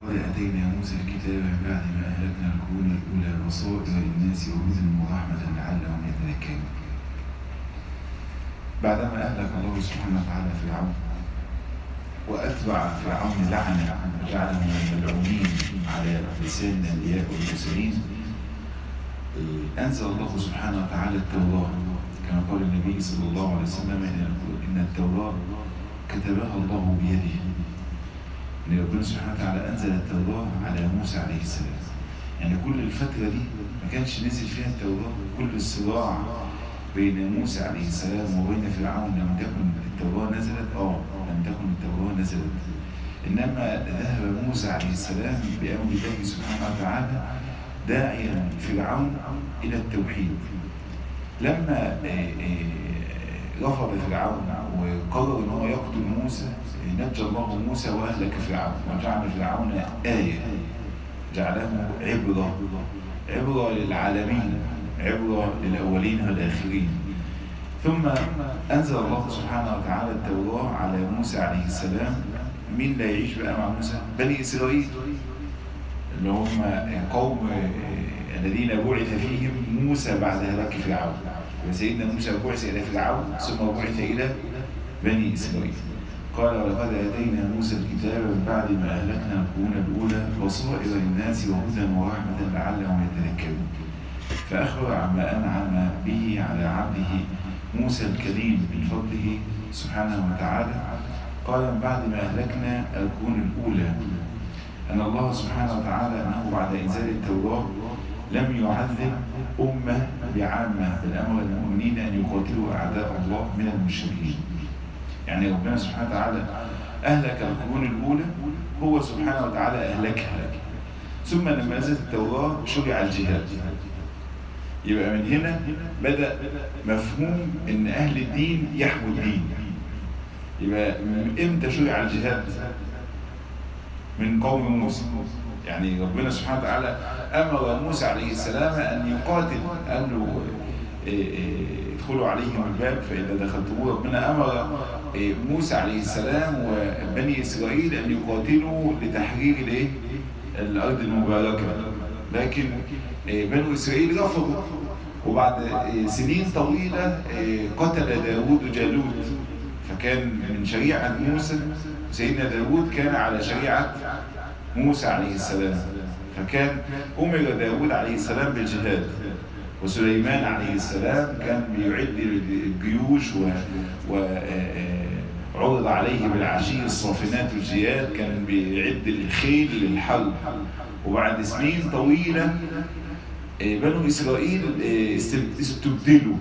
آتينا موسى الكتاب من بعد ما أهلكنا القرون الأولى بصائر للناس وهدى ورحمة لعلهم يتذكرون. بعدما أهلك الله سبحانه وتعالى فرعون وأتبع فرعون لعنة وجعلهم من الملعونين على لسان الأنبياء والمرسلين، أنزل الله سبحانه وتعالى التوراة كما قال النبي صلى الله عليه وسلم إن التوراة كتبها الله بيده. إن ربنا سبحانه وتعالى أنزل التوراة على موسى عليه السلام. يعني كل الفترة دي ما كانش نزل فيها التوراة. كل الصراع بين موسى عليه السلام وبين فرعون لم تكن التوراة نزلت، لم تكن التوراة نزلت، إنما ذهب موسى عليه السلام بأمر الله سبحانه وتعالى داعيا فرعون إلى التوحيد. لما رفض فرعون وقرر ان هو يقتل موسى، نجى الله موسى واهلك فرعون وجعل فرعون آية، جعله عبرة للعالمين، عبرة للأولين والآخرين. ثم أنزل الله سبحانه وتعالى التوراة على موسى عليه السلام. مين لا يعيش بقى مع موسى؟ بني إسرائيل اللي هم قوم الذين بعث فيهم موسى بعد هلاك فرعون. وسيدنا موسى بعث إلى فرعون ثم بعث إلى بني إسرائيل. قال ولقد آتينا موسى الكتاب من بعد ما أهلكنا القرون الأولى بصائر للناس وهدى ورحمة لعلهم يتذكرون. فأخبر عما أنعم به على عبده موسى الكريم من فضله سبحانه وتعالى. قال من بعد ما أهلكنا القرون الأولى أن الله سبحانه وتعالى أنه بعد إنزال التوراة لم يعذب أمة بعامة، بل أمر المؤمنين أن يقاتلوا أعداء الله من المشركين. يعني ربنا سبحانه وتعالى أهلك القرون الأولى، هو سبحانه وتعالى أهلكها. ثم لما نزلت التوراة شرع الجهاد. يبقى من هنا بدأ مفهوم أن أهل الدين يحموا الدين. يبقى إمتى شرع الجهاد؟ من قوم موسى. يعني ربنا سبحانه وتعالى أمر موسى عليه السلام أن يقاتل، قال له ادخلوا عليهم الباب فإذا دخلتموه. ربنا أمر موسى عليه السلام وبني إسرائيل أن يقاتلوا لتحرير الأرض المباركة، لكن بنو إسرائيل رفضوا. وبعد سنين طويلة قتل داود جالوت، فكان من شريعة موسى. سيدنا داود كان على شريعة موسى عليه السلام، فكان أمر داود عليه السلام بالجهاد. وسليمان عليه السلام كان بيعد الجيوش وعرض عليه بالعشي الصافنات الجياد، كان بيعد الخيل للحرب. وبعد سنين طويلة بنو إسرائيل استبدلوا،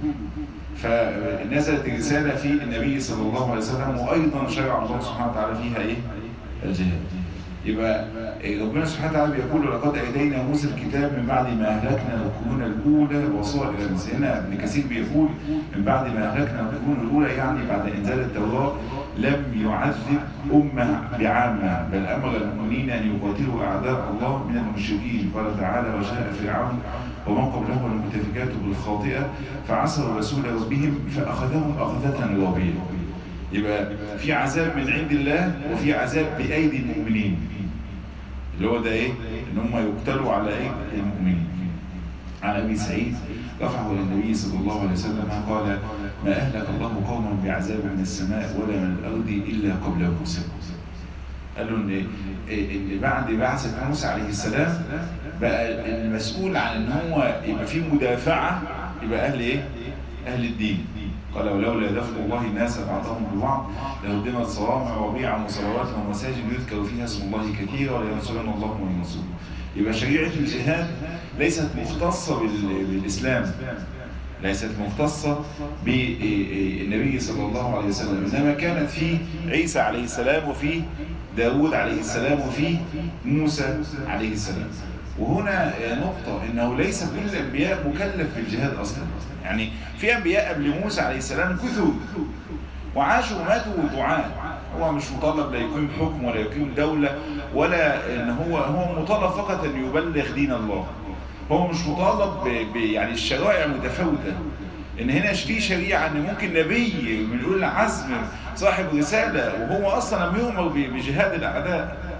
فنزلت الرسالة في النبي صلى الله عليه وسلم، وأيضا شرع الله سبحانه وتعالى فيها الجهاد. يبقى ربنا سبحانه وتعالى بيقول لقد آتينا موسى الكتاب من بعد ما أهلكنا القرون الأولى بصائر. هنا ابن كثير بيقول من بعد ما أهلكنا القرون الأولى، يعني بعد إنزال التوراة لم يعذب أمة بعامة، بل أمر المؤمنين أن يقاتلوا أعداء الله من المشركين. قال تعالى وجاء فرعون ومن قبله المؤتفكات بالخاطئة فعصوا رسول ربهم فأخذهم أخذة رابية. يبقى في عذاب من عند الله وفي عذاب بأيدي المؤمنين، اللي هو ده ان هم يقتلوا على ايدي المؤمنين. عن ابي سعيد رفعه الى النبي صلى الله عليه وسلم قال ما اهلك الله قوما بعذاب من السماء ولا من الارض الا قبل موسى. قال له ان بعد بعثه موسى عليه السلام بقى المسؤول عن ان هو يبقى في مدافعه يبقى اهل الدين. قال ولولا دفع الله الناس بعضهم ببعض لهدمت صوامع وبيع وصلوات ومساجد يذكر فيها اسم الله كثيرا ولينصرن الله من ينصره. يبقى شريعة الجهاد ليست مختصة بالإسلام، ليست مختصة بالنبي صلى الله عليه وسلم، إنما كانت في عيسى عليه السلام وفي داود عليه السلام وفي موسى عليه السلام. وهنا نقطة إنه ليس كل الأنبياء مكلف بالجهاد أصلا. يعني في أنبياء قبل موسى عليه السلام كثر وعاشوا وماتوا دعاء، هو مش مطالب لا يكون حكم ولا يكون دولة ولا إن هو مطالب فقط أن يبلغ دين الله. هو مش مطالب يعني الشرائع متفاوتة، إن هنا في شريعة إن ممكن نبي من أولي العزم صاحب رسالة وهو أصلا لم يؤمر بجهاد الأعداء،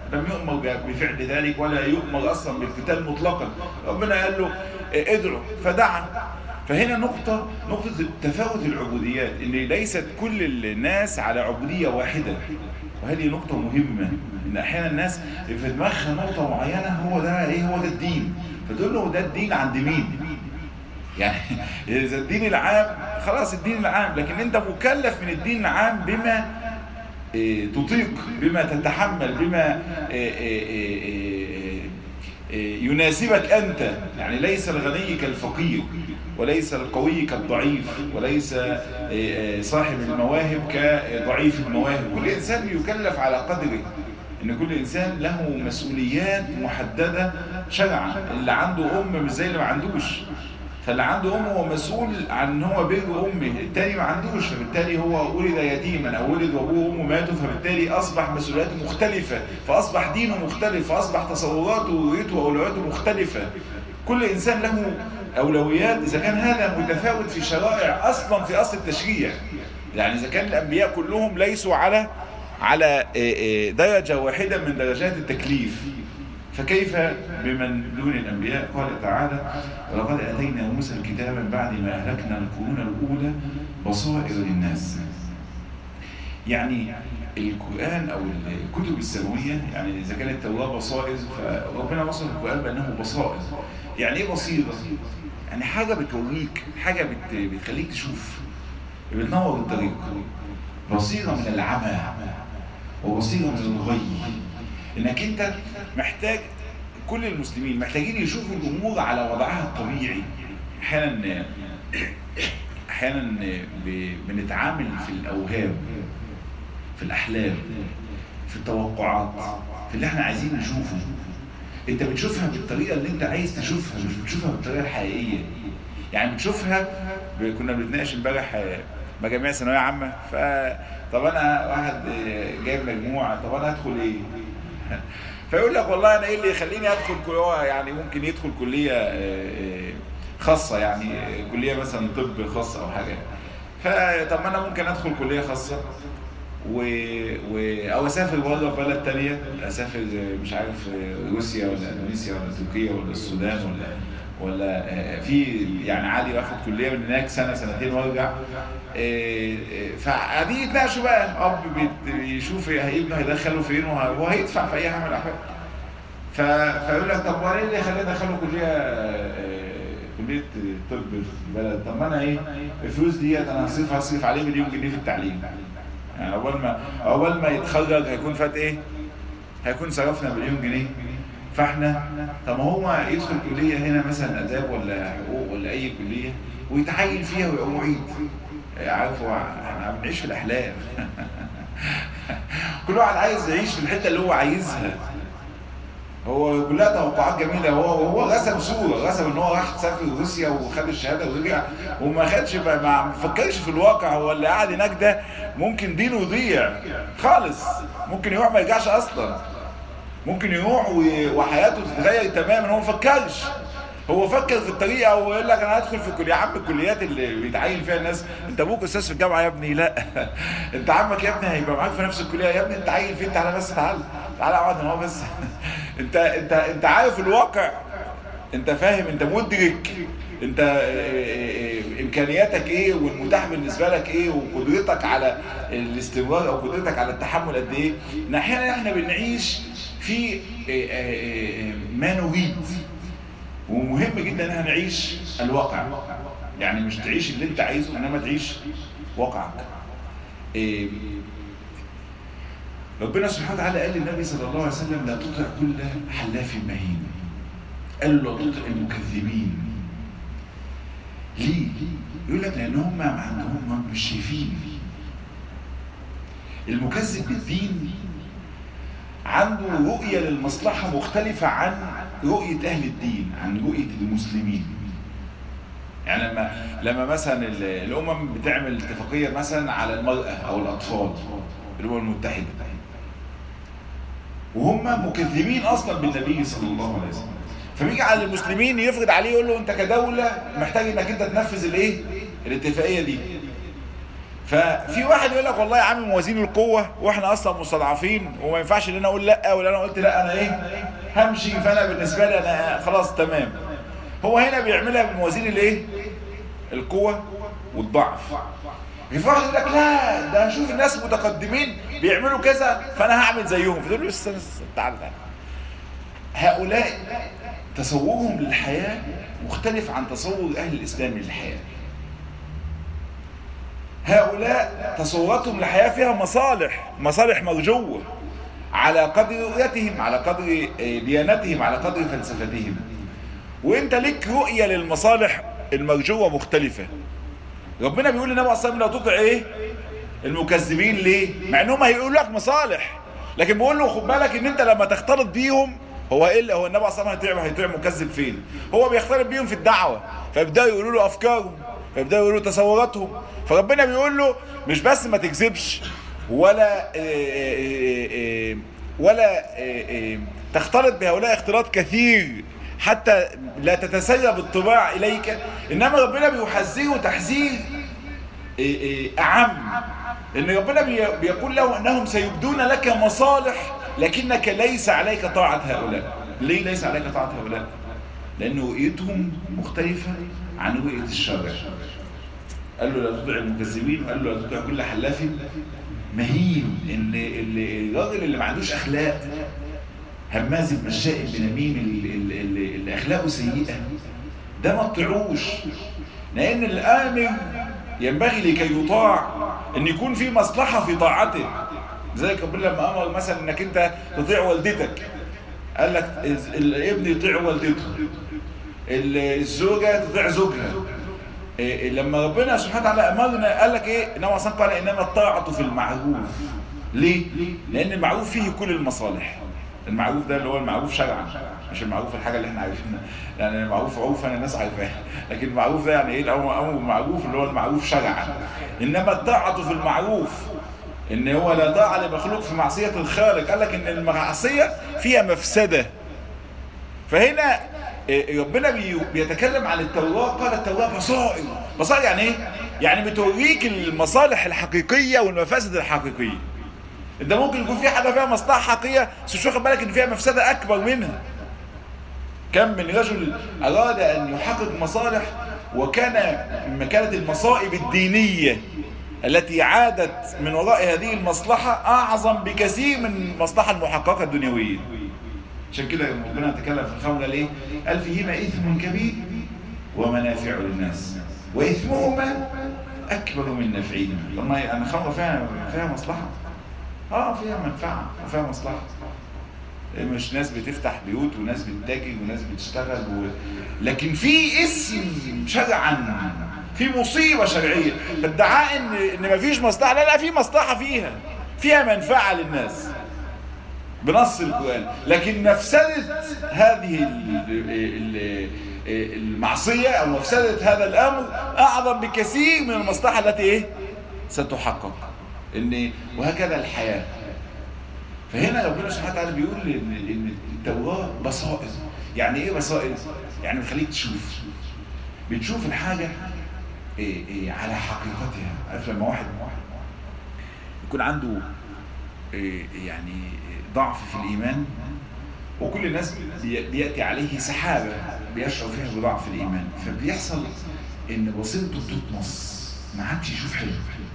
لم يؤمر بفعل ذلك ولا يؤمر أصلا بالقتال مطلقا. ربنا قال له ادعو فدعا. فهنا نقطة تفاوت العبوديات، إن ليست كل الناس على عبودية واحدة، وهذه نقطة مهمة. إن أحيانا الناس في دماغها نقطة معينة هو ده إيه، هو ده الدين، فتقول له ده الدين عند مين؟ يعني إذا الدين العام خلاص الدين العام، لكن أنت مكلف من الدين العام بما تطيق، بما تتحمل، بما يناسبك أنت. يعني ليس الغني كالفقير، وليس القوي كالضعيف، وليس صاحب المواهب كضعيف المواهب. كل إنسان يكلف على قدره، إن كل إنسان له مسؤوليات محددة شرعا. اللي عنده أم مش زي اللي ما عندوش، فاللي عنده أم هو مسؤول عن إن هو بر أمه، التاني ما عندوش، فبالتالي هو ولد يتيما أو ولد وأبوه وأمه ماتوا، فبالتالي أصبح مسؤولياته مختلفة، فأصبح دينه مختلف، فأصبح تصوراته ورؤيته وأولوياته مختلفة. كل إنسان له أولويات. إذا كان هذا متفاوت في شرائع أصلا في أصل التشريع، يعني إذا كان الأنبياء كلهم ليسوا على درجة واحدة من درجات التكليف، فكيف بمن دون الأنبياء؟ قال تعالى: ولقد آتينا موسى الكتاب من بعد ما أهلكنا القرون الأولى بصائر للناس. يعني القرآن أو الكتب السماوية، يعني إذا كانت التوراة بصائر، فربنا وصف القرآن بأنه بصائر. يعني إيه بصيرة؟ يعني حاجة بتوريك، حاجة بتخليك تشوف، بتنور الطريق. بصيرة من العمى وبصيرة من الغي، إنك أنت محتاج، كل المسلمين محتاجين يشوفوا الأمور على وضعها الطبيعي. أحيانا بنتعامل في الأوهام، في الأحلام، في التوقعات، في اللي احنا عايزين نشوفه. انت بتشوفها بالطريقة اللي انت عايز تشوفها، مش بتشوفها بالطريقة الحقيقية. يعني بتشوفها، كنا بنتناقش امبارح مجاميع ثانوية عامة، طب انا واحد جايب مجموعة، طب انا هدخل ايه؟ فيقول لك والله انا ايه اللي يخليني ادخل كلية، يعني ممكن يدخل كلية خاصة، يعني كلية مثلا طب خاصة او حاجة. فطب انا ممكن ادخل كلية خاصة او اسافر بره في بلد تانية، اسافر مش عارف روسيا ولا اندونيسيا ولا تركيا ولا السودان ولا في يعني عادي واخد كليه من هناك سنه سنتين وارجع. فقاعدين يتناقشوا بقى، اب بيشوف ابنه هيدخله فين وهو هيدفع في اي حاجه من الاحوال. فيقول لك طب وايه اللي خلاني ادخله كليه طب في البلد؟ طب ما انا ايه الفلوس ديت انا هصرف عليه مليون جنيه في التعليم، يعني اول ما يتخرج هيكون فات ايه؟ هيكون صرفنا مليون جنيه. فاحنا طب ما هو يدخل كليه هنا مثلا اداب ولا حقوق ولا اي كليه ويتعين فيها ويبقى معيد. عارفوا احنا بنعيش في الاحلام. كل واحد عايز يعيش في الحته اللي هو عايزها. هو كلها توقعات جميله. هو رسم صوره، رسم ان هو راح سافر روسيا وخد الشهاده ورجع، وما خدش، ما فكرش في الواقع. هو اللي قاعد هناك ده ممكن دينه يضيع خالص، ممكن يروح ما يرجعش اصلا، ممكن يروح وحياته تتغير تماما. هو ما فكرش، هو فكر في الطريقه ويقول لك انا هدخل في الكليه. يا عم الكليات اللي بيتعين فيها الناس، انت ابوك استاذ في الجامعه يا ابني؟ لا. انت عمك يا ابني هيبقى معاك في نفس الكليه يا ابني، انت عاين فين؟ تعالى بس، تعالى اقعد هنا بس. انت عارف الواقع، انت فاهم، انت مدرك انت امكانياتك ايه والمتاح بالنسبه لك ايه وقدرتك على الاستمرار او قدرتك على التحمل قد ايه. ان احيانا احنا بنعيش في ما نريد، ومهم جدا ان احنا نعيش الواقع. يعني مش تعيش اللي انت عايزه، انما تعيش واقعك. ربنا سبحانه وتعالى قال للنبي صلى الله عليه وسلم: لا تطع كل حلاف مهين. قال له: لا تطع المكذبين. ليه؟ يقول لك لان هم ما عندهم، مش شايفين. المكذب بالدين عنده رؤية للمصلحة مختلفة عن رؤية أهل الدين، عن رؤية المسلمين. يعني لما مثلا الأمم بتعمل اتفاقية مثلا على المرأة أو الأطفال، الأمم المتحدة، وهم مكذبين أصلا بالنبي صلى الله عليه وسلم، فبيجي على المسلمين يفرض عليه يقول له أنت كدولة محتاج إنك أنت تنفذ الإيه؟ الاتفاقية دي. ففي واحد يقول لك والله يا عم موازين القوة واحنا اصلا مستضعفين وما ينفعش ان انا اقول لا، ولا انا قلت لا انا ايه همشي، فانا بالنسبة لي انا خلاص تمام. هو هنا بيعملها بموازين الايه؟ القوة والضعف. في واحد يقول لك لا ده شوف الناس متقدمين بيعملوا كذا فانا هعمل زيهم، فتقول له استنى تعال. هؤلاء تصورهم للحياة مختلف عن تصور اهل الاسلام للحياة. هؤلاء تصوراتهم للحياة فيها مصالح مرجوة على قدر رؤيتهم، على قدر ديانتهم، على قدر فلسفتهم. وانت لك رؤية للمصالح المرجوة مختلفة. ربنا بيقول للنبي صلى الله عليه وسلم لا تطع ايه المكذبين. ليه؟ مع انهم هيقولوا لك مصالح، لكن بيقول له خد بالك ان انت لما تختلط بيهم، هو ايه اللي هو النبي صلى الله عليه وسلم هيطيع مكذب فين؟ هو بيختلط بيهم في الدعوة، فيبداوا يقولوا له افكارهم، فيبداوا يقولوا له تصوراتهم. فربنا بيقول له مش بس ما تكذبش ولا تختلط بهؤلاء اختلاط كثير حتى لا تتسرب الطباع إليك، إنما ربنا بيحذره تحذير أعم. إن ربنا بيقول له أنهم سيبدون لك مصالح لكنك ليس عليك طاعة هؤلاء. ليه ليس عليك طاعة هؤلاء؟ لأن رؤيتهم مختلفة عن رؤية الشرع. قال له لا تطع المكذبين، وقال له لا تطع كل حلاف مهين. إن الراجل اللي ما عندوش أخلاق، هماز مشاء بنميم، اللي أخلاقه سيئة، ده ما تطيعوش. لأن الآمر ينبغي لكي يطاع أن يكون في مصلحة في طاعته. زي ربنا لما أمر مثلا أنك أنت تطيع والدتك، قال لك الابن يطيع والدته، الزوجة تطيع زوجها. لما ربنا سبحانه وتعالى أمرنا قال لك إيه؟ إنما أصلا قال إنما الطاعة في المعروف. ليه؟ لأن المعروف فيه كل المصالح. المعروف ده اللي هو المعروف شرعا، مش المعروف الحاجة اللي احنا عارفينها. يعني المعروف عرفا الناس عارفاها، لكن المعروف ده يعني ايه؟ الأمر المعروف اللي هو المعروف شرعا. إنما الطاعة في المعروف، إن هو لا طاعة لمخلوق في معصية الخالق. قال لك إن المعصية فيها مفسدة. فهنا ربنا بيتكلم عن التوراة، قال التوراة بصائر يعني ايه؟ يعني بتوريك المصالح الحقيقية والمفاسد الحقيقية. انت ممكن يكون في حاجة فيها مصلحة حقيقية بس مش واخد بالك ان فيها مفسدة اكبر منها. كم من رجل اراد ان يحقق مصالح كانت المصائب الدينية التي عادت من وراء هذه المصلحة اعظم بكثير من المصلحة المحققة الدنيوية. عشان كده ربنا تكلم في الخمر ليه؟ قال فيهما إثم كبير ومنافع للناس وإثمهما أكبر من نفعهما. طب ما الخمر فيها مصلحة، فيها منفعة وفيها مصلحة. مش ناس بتفتح بيوت وناس بتتاجر وناس بتشتغل لكن في اسم شرعا، في مصيبة شرعية. فالدعاء ان مفيش مصلحة، لا في مصلحة، فيها منفعة للناس بنص القرآن. لكن مفسدة هذه المعصية أو مفسدة هذا الأمر أعظم بكثير من المصلحة التي ستحقق. وهكذا الحياة. فهنا ربنا سبحانه وتعالى بيقول إن التوراة بصائر. يعني إيه بصائر؟ يعني بتخليك بتشوف الحاجة على حقيقتها. عارف لما واحد يكون عنده يعني ضعف في الإيمان، وكل الناس بيأتي عليه سحابة بيشعر فيها بضعف الإيمان، فبيحصل إن بصيرته بتطمس، ما عادش يشوف حلو،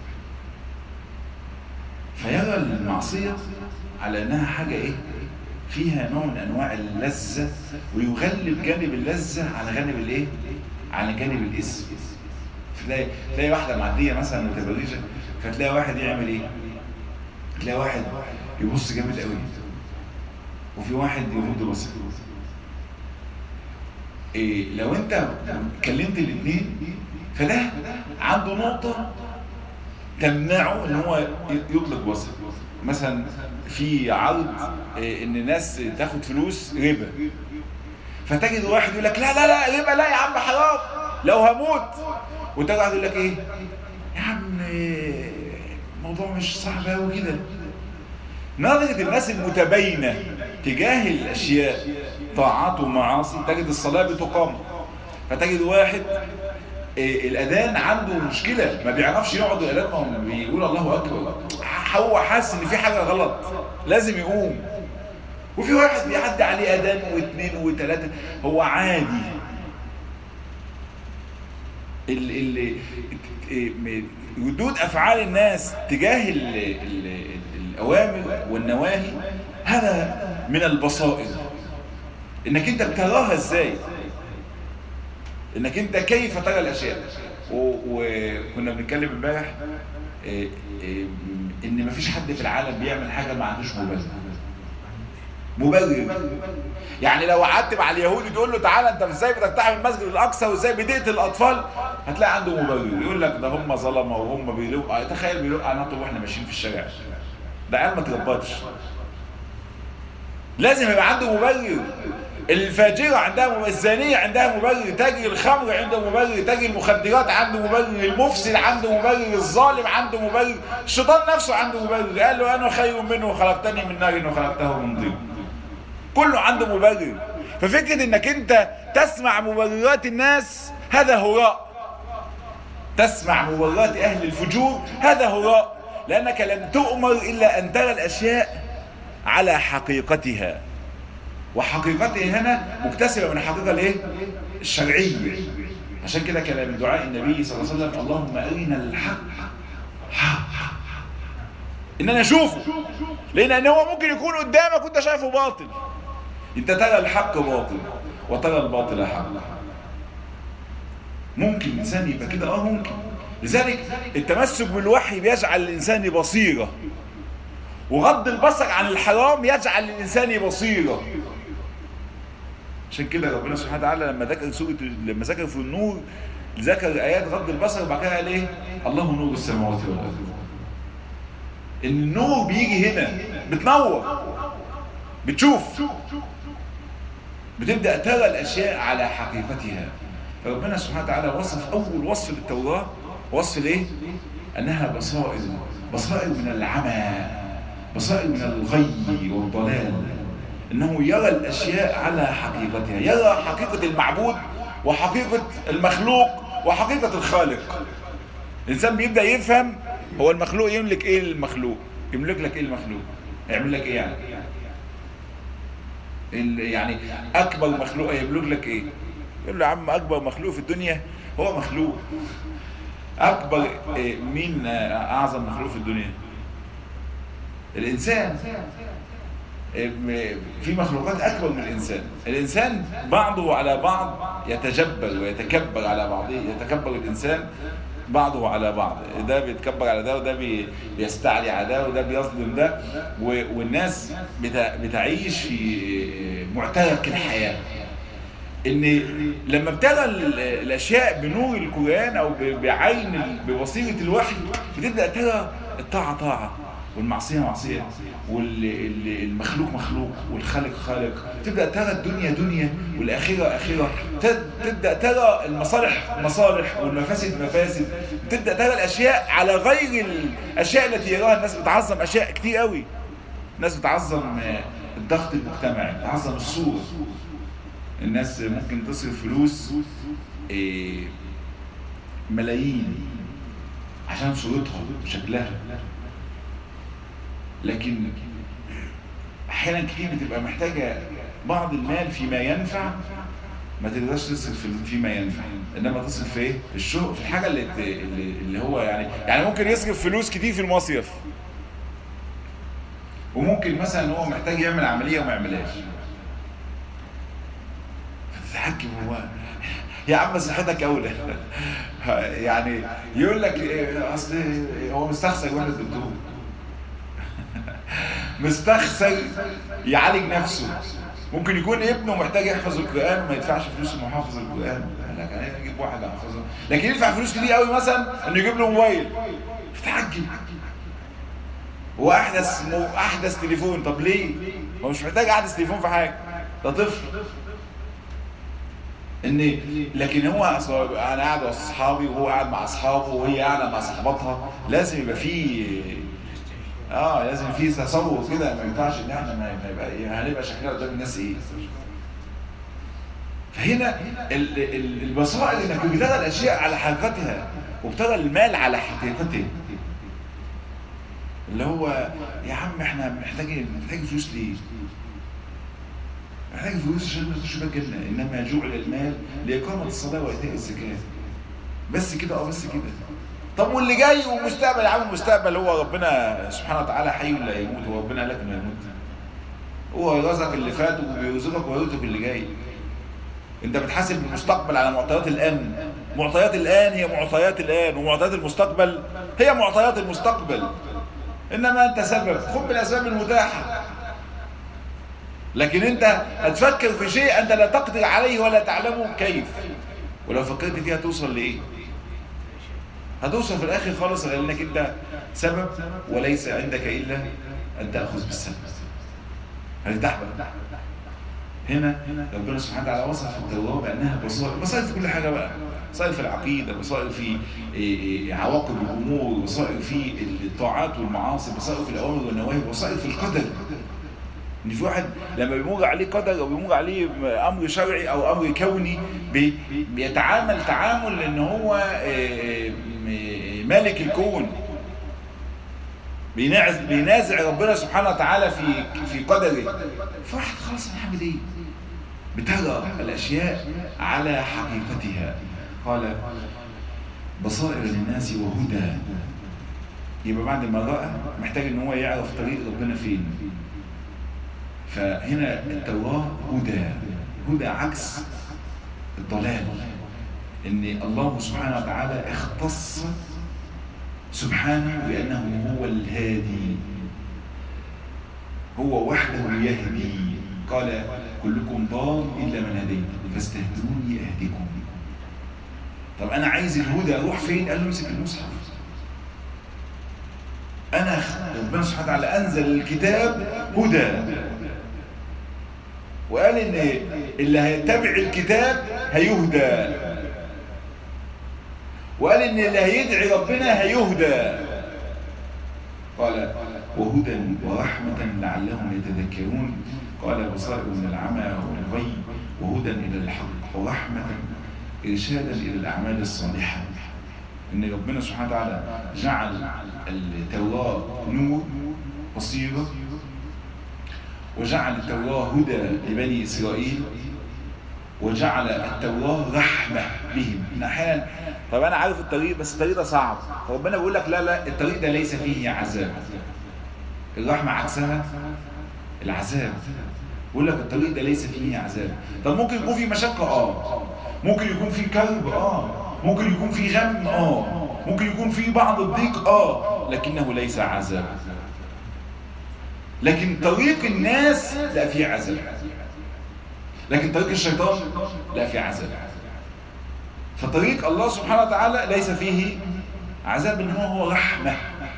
فيرى المعصية على أنها حاجة فيها نوع من أنواع اللذة، ويغلب جانب اللذة على جانب على جانب الإثم. تلاقي واحدة معدية مثلا متبرجة، فتلاقي واحد يعمل تلاقي واحد يبص جامد قوي، وفي واحد يرد بصير. لو انت كلمت الاثنين، فده عنده نقطة تمنعه ان هو يطلق بصر. مثلا في عرض ان الناس تاخد فلوس ربا، فتجد واحد يقول لك لا ربا لا يا عم حرام لو هموت، وتجد واحد يقول لك يا عم الموضوع مش صعب قوي كده. نظرة الناس المتباينة تجاه الأشياء طاعات ومعاصي، تجد الصلاة بتقام، فتجد واحد الاذان عنده مشكله، ما بيعرفش يقعد الاذان ما بيقول الله اكبر، هو حاسس ان في حاجه غلط لازم يقوم. وفي واحد بيعدي عليه اذان واثنين وثلاثه هو عادي. ردود افعال الناس تجاه الاوامر والنواهي هذا من البصائر، انك انت بتراها ازاي، انك انت كيف ترى الاشياء. وكنا بنتكلم امبارح ان مفيش حد في العالم بيعمل حاجه ما عندوش مبرر. يعني لو قعدت مع اليهودي تقول له تعالى انت ازاي بتقتحم المسجد الاقصى وازاي بتقتل الاطفال، هتلاقي عنده مبرر. يقول لك ده هم ظلمه وهم بيلقوا، تخيل بيلقوا على نطه واحنا ماشيين في الشارع، ده عيال ما تربطش. لازم يبقى عنده مبرر. الفاجره عندها مبرر، الزانيه عندها مبرر، تاجر الخمر عنده مبرر، تاجر المخدرات عنده مبرر، المفسد عنده مبرر، الظالم عنده مبرر، الشيطان نفسه عنده مبرر. قال له انا خير منه وخلقتني من نار وخلقته من طين. كله عنده مبرر. ففكره انك انت تسمع مبررات الناس هذا هراء، تسمع مبررات اهل الفجور هذا هراء، لانك لم تؤمر الا ان ترى الاشياء على حقيقتها. وحقيقتها هنا مكتسبه من الحقيقه الايه؟ الشرعيه. عشان كده كان من دعاء النبي صلى الله عليه وسلم اللهم ارنا الحق حق، ان انا اشوفه، لان هو ممكن يكون قدامك وانت شايفه باطل. انت ترى الحق باطل وترى الباطل حق. ممكن الانسان يبقى كده، ممكن. لذلك التمسك بالوحي بيجعل الانسان بصيره، وغض البصر عن الحرام يجعل الانسان بصيره. عشان كده ربنا سبحانه وتعالى لما ذكر في النور ذكر ايات غض البصر، وبعد كده قال ايه؟ الله نور السماوات والارض. ان النور بيجي هنا بتنور، بتشوف، بتبدأ ترى الاشياء على حقيقتها. فربنا سبحانه وتعالى وصف اول وصف للتوراة، وصف الايه؟ انها بصائر من العمى، بصائر من الغي والضلال. انه يرى الاشياء على حقيقتها، يرى حقيقة المعبود وحقيقة المخلوق وحقيقة الخالق. الانسان بيبدأ يفهم هو المخلوق يملك ايه، المخلوق يملك لك ايه، المخلوق يعمل لك ايه، يعني اكبر مخلوق يملك لك ايه؟ يقول له يا عم اكبر مخلوق في الدنيا هو مخلوق. اكبر مين اعظم مخلوق في الدنيا؟ الانسان. في مخلوقات اكبر من الانسان. الانسان بعضه على بعض يتجبر ويتكبر على بعضه، يتكبر الانسان بعضه على بعض، ده بيتكبر على ده وده بيستعلي على ده وده بيظلم ده، والناس بتعيش في معترك الحياة. ان لما بترى الاشياء بنور القرآن او بعين ببصيرة الوحي بتبدأ ترى الطاعة طاعة والمعصية معصية والمخلوق مخلوق والخالق خالق. تبدأ ترى الدنيا دنيا والآخرة آخرة. تبدأ ترى المصالح مصالح والمفاسد مفاسد. تبدأ ترى الأشياء على غير الأشياء التي يراها الناس. بتعظم أشياء كتير قوي. الناس بتعظم الضغط المجتمعي، بتعظم الصورة. الناس ممكن تصرف فلوس ملايين عشان صورتها وشكلها، لكن احيانا كتير بتبقى محتاجه بعض المال فيما ينفع، ما تقدرش تصرف فيما ينفع، انما تصرف في ايه؟ في الشغل، في الحاجه اللي هو يعني ممكن يصرف فلوس كتير في المصيف، وممكن مثلا هو محتاج يعمل عمليه وما يعملهاش، فتتحكم هو يا عم صحتك اولى. يعني يقول لك اصل هو مستخسر واحد الدكتور، مستخسر يعالج نفسه. ممكن يكون ابنه محتاج يحفظ القرآن وما يدفعش فلوس انه يحفظ القرآن، قال لك انا اجيب واحد احفظه، لكن يدفع فلوس كتير قوي مثلا انه يجيب له موبايل. فتعجب، هو احدث تليفون. طب ليه؟ هو مش محتاج احدث تليفون في حاجه، ده طفل. لكن هو اصل انا قاعد مع اصحابي وهو قاعد مع اصحابه وهي قاعده مع صاحباتها، لازم يبقى فيه لازم في تصور كده. ما ينفعش ان احنا ما يبقى هنبقى شكلنا قدام الناس ايه. فهنا البصائر انك بترى الاشياء على حقيقتها وبترى المال على حقيقته. اللي هو يا عم احنا محتاجين فلوس ليه؟ محتاج فلوس عشان نخش بقى الجنة، انما جعل المال لاقامة الصلاة وايتاء الزكاة. بس كده بس كده. طب واللي جاي والمستقبل يا عم، المستقبل هو ربنا سبحانه وتعالى حي لا يموت، وربنا قال لك انه يموت. هو يرزقك اللي فات وبيرزقك ويرزقك اللي جاي. انت بتحاسب المستقبل على معطيات الان. معطيات الان هي معطيات الان، ومعطيات المستقبل هي معطيات المستقبل. انما انت سبب، خد بالاسباب المتاحه. لكن انت هتفكر في شيء انت لا تقدر عليه ولا تعلمه كيف، ولو فكرت فيها توصل لايه؟ هتوصل في الاخر خالص لانك انت سبب وليس عندك الا ان تاخذ بالسبب. هتتحبط. هنا ربنا سبحانه وتعالى وصف التوراة بانها بصائر في كل حاجه بقى، بصائر في العقيده، بصائر في عواقب الامور، بصائر في الطاعات والمعاصي، بصائر في الاوامر والنواهي، بصائر في القدر. ان في واحد لما بيمر عليه قدر او بيمر عليه امر شرعي او امر كوني بيتعامل تعامل ان هو مالك الكون، بينازع ربنا سبحانه وتعالى في قدره. فواحد خلاص انا هعمل ايه؟ بترى الاشياء على حقيقتها. قال بصائر للناس وهدى. يبقى بعد ما رأى محتاج ان هو يعرف طريق ربنا فين. فهنا التوراة هدى عكس الضلال. ان الله سبحانه وتعالى اختص سبحانه بأنه هو الهادي، هو وحده يهدي. قال كلكم ضال إلا من هديت فاستهدوني أهدكم. طب أنا عايز الهدى أروح فين؟ قال له امسك المصحف. ربنا سبحانه وتعالى أنزل الكتاب هدى، وقال إن اللي هيتبع الكتاب هيهدى، وقال إن اللي هيدعي ربنا هيهدى. قال وهدى ورحمة لعلهم يتذكرون. قال بصائر من العمى والغي وهدى إلى الحق ورحمة إرشادا إلى الأعمال الصالحة. إن ربنا سبحانه وتعالى جعل التوراة نور بصيرة، وجعل التوراة هدى لبني إسرائيل، وجعل التوراة رحمة بهم. إن أحيانا طب أنا عارف الطريق بس الطريق ده صعب، فربنا بيقول لك لا الطريق ده ليس فيه عذاب. الرحمة عكسها العذاب. بيقول لك الطريق ده ليس فيه عذاب. طب ممكن يكون فيه مشقة ممكن يكون فيه كرب ممكن يكون فيه غم ممكن يكون فيه بعض الضيق لكنه ليس عذاب. لكن طريق الناس لا فيه عذاب، لكن طريق الشيطان لا فيه عذاب. فطريق الله سبحانه وتعالى ليس فيه عذاب، إن هو رحمة.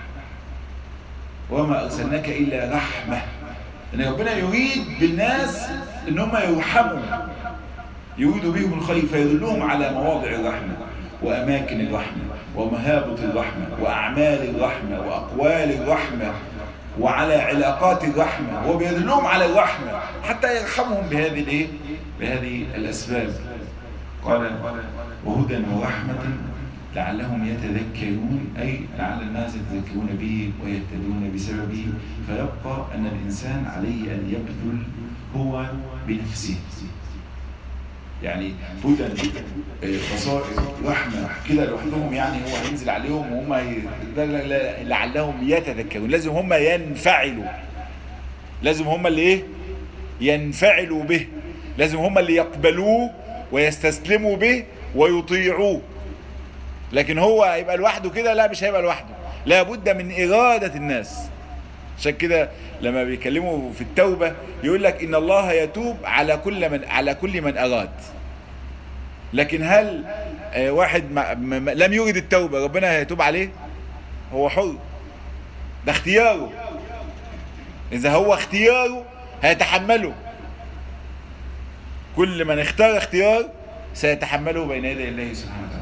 وما أرسلناك إلا رحمة. إن ربنا يريد بالناس إن هم يرحموا، يريد بهم الخير، فيدلهم على مواضع الرحمة وأماكن الرحمة ومهابط الرحمة وأعمال الرحمة وأقوال الرحمة وعلى علاقات الرحمة، وبيدلهم على الرحمة حتى يرحمهم بهذه الأسباب. قال وهدى ورحمة لعلهم يتذكرون، أي لعل الناس يتذكرون به ويهتدون بسببه. فيبقى أن الإنسان عليه أن يبذل هو بنفسه. يعني هدى بصائر رحمة كده لوحدهم، يعني هو هينزل عليهم وهم لعلهم يتذكرون. لازم هم ينفعلوا، لازم هم اللي ينفعلوا به، لازم هم اللي يقبلوه ويستسلموا به ويطيعوه. لكن هو هيبقى لوحده كده؟ لا، مش هيبقى لوحده، لابد من إرادة الناس. عشان كده لما بيكلموا في التوبة يقول لك إن الله يتوب على كل من أراد. لكن هل واحد لم يرد التوبة ربنا هيتوب عليه؟ هو حر، ده اختياره. إذا هو اختياره هيتحمله. كل من اختار اختيار سيتحمله بين يدي الله سبحانه وتعالى.